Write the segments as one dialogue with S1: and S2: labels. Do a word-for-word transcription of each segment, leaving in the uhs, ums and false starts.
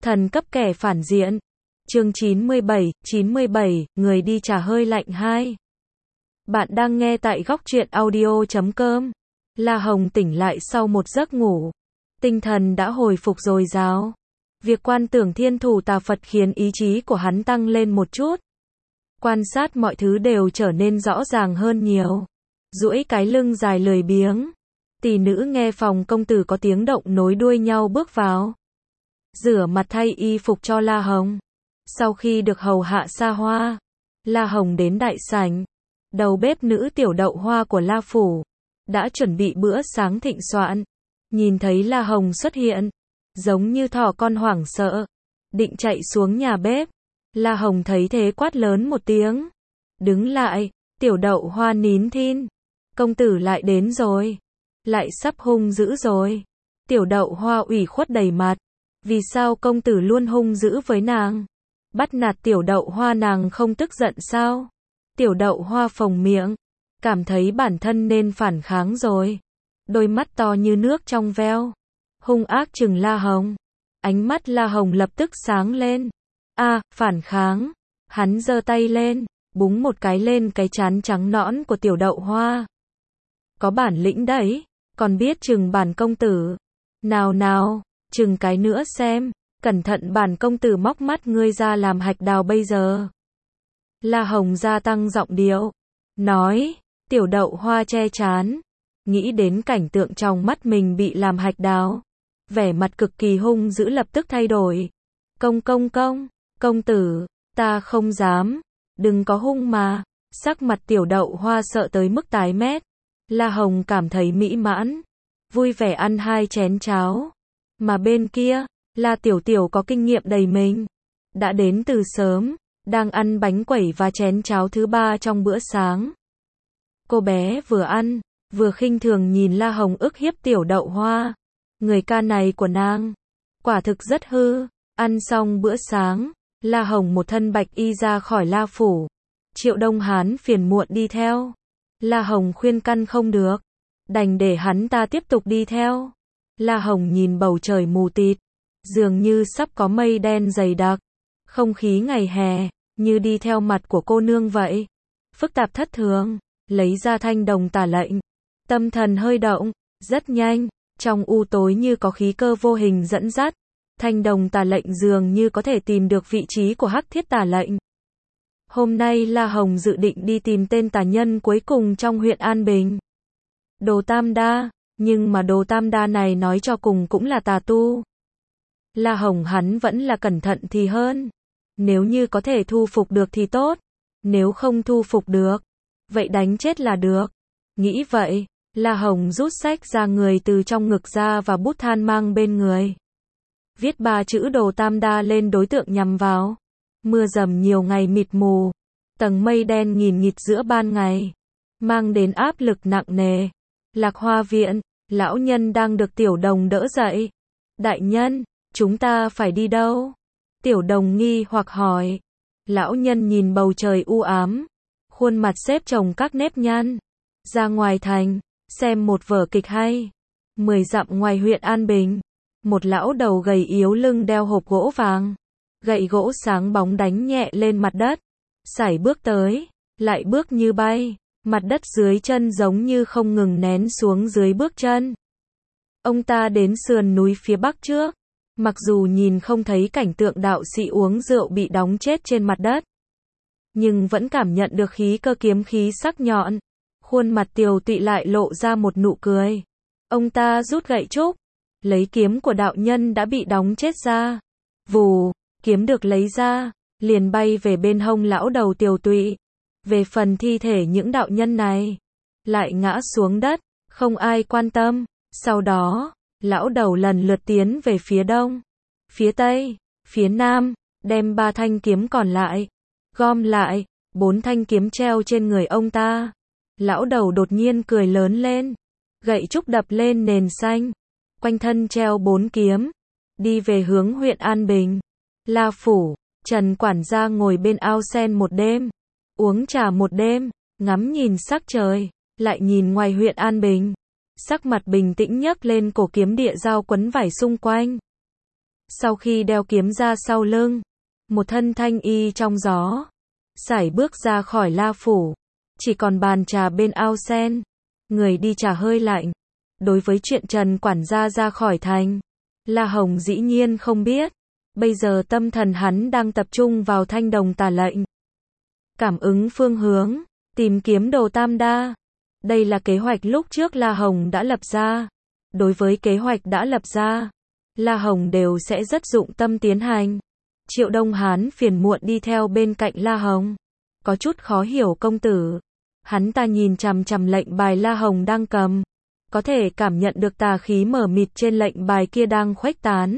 S1: Thần cấp kẻ phản diện. Chương chín mươi bảy, chín mươi bảy, người đi trà hơi lạnh hai. Bạn đang nghe tại góc truyện audio chấm com. La Hồng tỉnh lại sau một giấc ngủ. Tinh thần đã hồi phục dồi dào. Việc quan tưởng thiên thủ tà Phật khiến ý chí của hắn tăng lên một chút. Quan sát mọi thứ đều trở nên rõ ràng hơn nhiều. Duỗi cái lưng dài lười biếng. Tỷ nữ nghe phòng công tử có tiếng động nối đuôi nhau bước vào. Rửa mặt thay y phục cho La Hồng. Sau khi được hầu hạ xa hoa, La Hồng đến đại sảnh. Đầu bếp nữ Tiểu Đậu Hoa của La Phủ đã chuẩn bị bữa sáng thịnh soạn. Nhìn thấy La Hồng xuất hiện, giống như thỏ con hoảng sợ, định chạy xuống nhà bếp. La Hồng thấy thế quát lớn một tiếng. Đứng lại, Tiểu Đậu Hoa nín thinh. Công tử lại đến rồi. Lại sắp hung dữ rồi. Tiểu Đậu Hoa ủy khuất đầy mặt. Vì sao công tử luôn hung dữ với nàng? Bắt nạt Tiểu Đậu Hoa nàng không tức giận sao? Tiểu Đậu Hoa phồng miệng, cảm thấy bản thân nên phản kháng rồi. Đôi mắt to như nước trong veo, hung ác trừng La Hồng. Ánh mắt La Hồng lập tức sáng lên. A, à, phản kháng. Hắn giơ tay lên, búng một cái lên cái trán trắng nõn của Tiểu Đậu Hoa. Có bản lĩnh đấy, còn biết trừng bản công tử. Nào nào, trừng cái nữa xem, cẩn thận bản công tử móc mắt ngươi ra làm hạch đào bây giờ. La Hồng gia tăng giọng điệu, nói. Tiểu Đậu Hoa che trán, nghĩ đến cảnh tượng trong mắt mình bị làm hạch đào. Vẻ mặt cực kỳ hung dữ lập tức thay đổi. Công công công, công tử, ta không dám, đừng có hung mà. Sắc mặt Tiểu Đậu Hoa sợ tới mức tái mét. La Hồng cảm thấy mỹ mãn, vui vẻ ăn hai chén cháo. Mà bên kia, La Tiểu Tiểu có kinh nghiệm đầy mình, đã đến từ sớm, đang ăn bánh quẩy và chén cháo thứ ba trong bữa sáng. Cô bé vừa ăn, vừa khinh thường nhìn La Hồng ức hiếp Tiểu Đậu Hoa. Người ca này của nàng, quả thực rất hư. Ăn xong bữa sáng, La Hồng một thân bạch y ra khỏi La Phủ. Triệu Đông Hán phiền muộn đi theo. La Hồng khuyên căn không được, đành để hắn ta tiếp tục đi theo. La Hồng nhìn bầu trời mù tịt, dường như sắp có mây đen dày đặc. Không khí ngày hè, như đi theo mặt của cô nương vậy. Phức tạp thất thường, lấy ra thanh đồng tả lệnh. Tâm thần hơi động, rất nhanh, trong u tối như có khí cơ vô hình dẫn dắt. Thanh đồng tả lệnh dường như có thể tìm được vị trí của hắc thiết tả lệnh. Hôm nay La Hồng dự định đi tìm tên tà nhân cuối cùng trong huyện An Bình. Đồ Tam Đa, nhưng mà Đồ Tam Đa này nói cho cùng cũng là tà tu. La Hồng hắn vẫn là cẩn thận thì hơn. Nếu như có thể thu phục được thì tốt. Nếu không thu phục được, vậy đánh chết là được. Nghĩ vậy, La Hồng rút sách ra người từ trong ngực ra và bút than mang bên người. Viết ba chữ Đồ Tam Đa lên đối tượng nhằm vào. Mưa dầm nhiều ngày mịt mù, tầng mây đen nghìn nghịt giữa ban ngày, mang đến áp lực nặng nề. Lạc Hoa viện, lão nhân đang được Tiểu Đồng đỡ dậy. Đại nhân, chúng ta phải đi đâu? Tiểu Đồng nghi hoặc hỏi. Lão nhân nhìn bầu trời u ám, khuôn mặt xếp chồng các nếp nhăn. Ra ngoài thành, xem một vở kịch hay. Mười dặm ngoài huyện An Bình, một lão đầu gầy yếu lưng đeo hộp gỗ vàng. Gậy gỗ sáng bóng đánh nhẹ lên mặt đất. Sải bước tới, lại bước như bay. Mặt đất dưới chân giống như không ngừng nén xuống dưới bước chân. Ông ta đến sườn núi phía bắc trước. Mặc dù nhìn không thấy cảnh tượng đạo sĩ uống rượu bị đóng chết trên mặt đất, nhưng vẫn cảm nhận được khí cơ kiếm khí sắc nhọn. Khuôn mặt tiều tụy lại lộ ra một nụ cười. Ông ta rút gậy trúc, lấy kiếm của đạo nhân đã bị đóng chết ra. Vù, kiếm được lấy ra, liền bay về bên hông lão đầu tiều tụy. Về phần thi thể những đạo nhân này, lại ngã xuống đất, không ai quan tâm. Sau đó, lão đầu lần lượt tiến về phía đông, phía tây, phía nam, đem ba thanh kiếm còn lại, gom lại, bốn thanh kiếm treo trên người ông ta. Lão đầu đột nhiên cười lớn lên, gậy trúc đập lên nền xanh, quanh thân treo bốn kiếm, đi về hướng huyện An Bình. La Phủ, Trần quản gia ngồi bên ao sen một đêm, uống trà một đêm, ngắm nhìn sắc trời, lại nhìn ngoài huyện An Bình. Sắc mặt bình tĩnh nhấc lên cổ kiếm địa dao quấn vải xung quanh. Sau khi đeo kiếm ra sau lưng, một thân thanh y trong gió, sải bước ra khỏi La Phủ. Chỉ còn bàn trà bên ao sen, người đi trà hơi lạnh. Đối với chuyện Trần quản gia ra khỏi thành, La Hồng dĩ nhiên không biết. Bây giờ tâm thần hắn đang tập trung vào thanh đồng tà lệnh. Cảm ứng phương hướng, tìm kiếm đồ tam đa. Đây là kế hoạch lúc trước La Hồng đã lập ra. Đối với kế hoạch đã lập ra, La Hồng đều sẽ rất dụng tâm tiến hành. Triệu Đông Hán phiền muộn đi theo bên cạnh La Hồng. Có chút khó hiểu công tử. Hắn ta nhìn chằm chằm lệnh bài La Hồng đang cầm. Có thể cảm nhận được tà khí mờ mịt trên lệnh bài kia đang khuếch tán.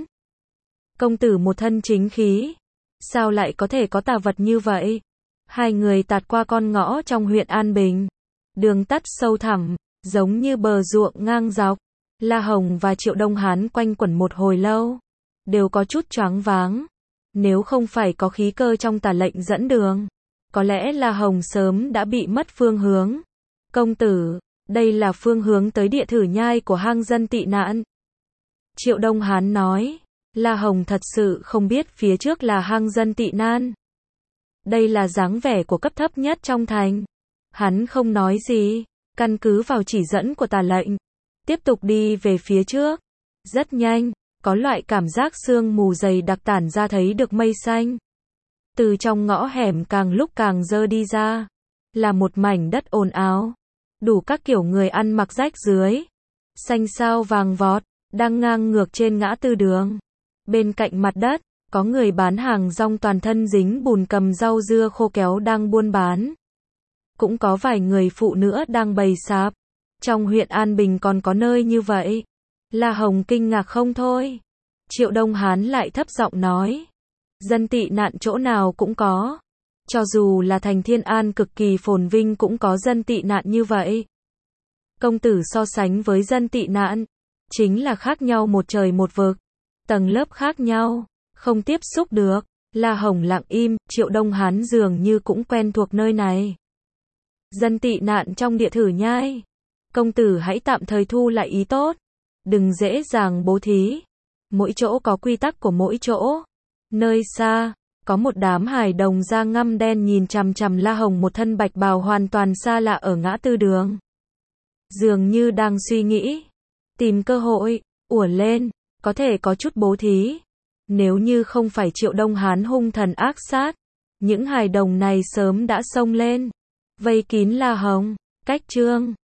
S1: Công tử một thân chính khí. Sao lại có thể có tà vật như vậy? Hai người tạt qua con ngõ trong huyện An Bình. Đường tắt sâu thẳm, giống như bờ ruộng ngang dọc. La Hồng và Triệu Đông Hán quanh quẩn một hồi lâu. Đều có chút choáng váng. Nếu không phải có khí cơ trong tà lệnh dẫn đường, có lẽ La Hồng sớm đã bị mất phương hướng. Công tử, đây là phương hướng tới địa thử nhai của hang dân tị nạn. Triệu Đông Hán nói. La Hồng thật sự không biết phía trước là hang dân tị nan. Đây là dáng vẻ của cấp thấp nhất trong thành. Hắn không nói gì, căn cứ vào chỉ dẫn của tà lệnh, tiếp tục đi về phía trước. Rất nhanh, có loại cảm giác sương mù dày đặc tản ra thấy được mây xanh. Từ trong ngõ hẻm càng lúc càng dơ đi ra, là một mảnh đất ồn ào, đủ các kiểu người ăn mặc rách rưới, xanh xao vàng vọt, đang ngang ngược trên ngã tư đường. Bên cạnh mặt đất, có người bán hàng rong toàn thân dính bùn cầm rau dưa khô kéo đang buôn bán. Cũng có vài người phụ nữ đang bày sạp. Trong huyện An Bình còn có nơi như vậy. La Hồng kinh ngạc không thôi. Triệu Đông Hán lại thấp giọng nói. Dân tị nạn chỗ nào cũng có. Cho dù là thành Thiên An cực kỳ phồn vinh cũng có dân tị nạn như vậy. Công tử so sánh với dân tị nạn, chính là khác nhau một trời một vực. Tầng lớp khác nhau, không tiếp xúc được. La Hồng lặng im, Triệu Đông Hán dường như cũng quen thuộc nơi này. Dân tị nạn trong địa thử nhai. Công tử hãy tạm thời thu lại ý tốt. Đừng dễ dàng bố thí. Mỗi chỗ có quy tắc của mỗi chỗ. Nơi xa, có một đám hài đồng da ngăm đen nhìn chằm chằm La Hồng một thân bạch bào hoàn toàn xa lạ ở ngã tư đường. Dường như đang suy nghĩ. Tìm cơ hội, ùa lên, có thể có chút bố thí. Nếu như không phải Triệu Đông Hán hung thần ác sát, những hài đồng này sớm đã xông lên. Vây kín La Hồng. Cách chương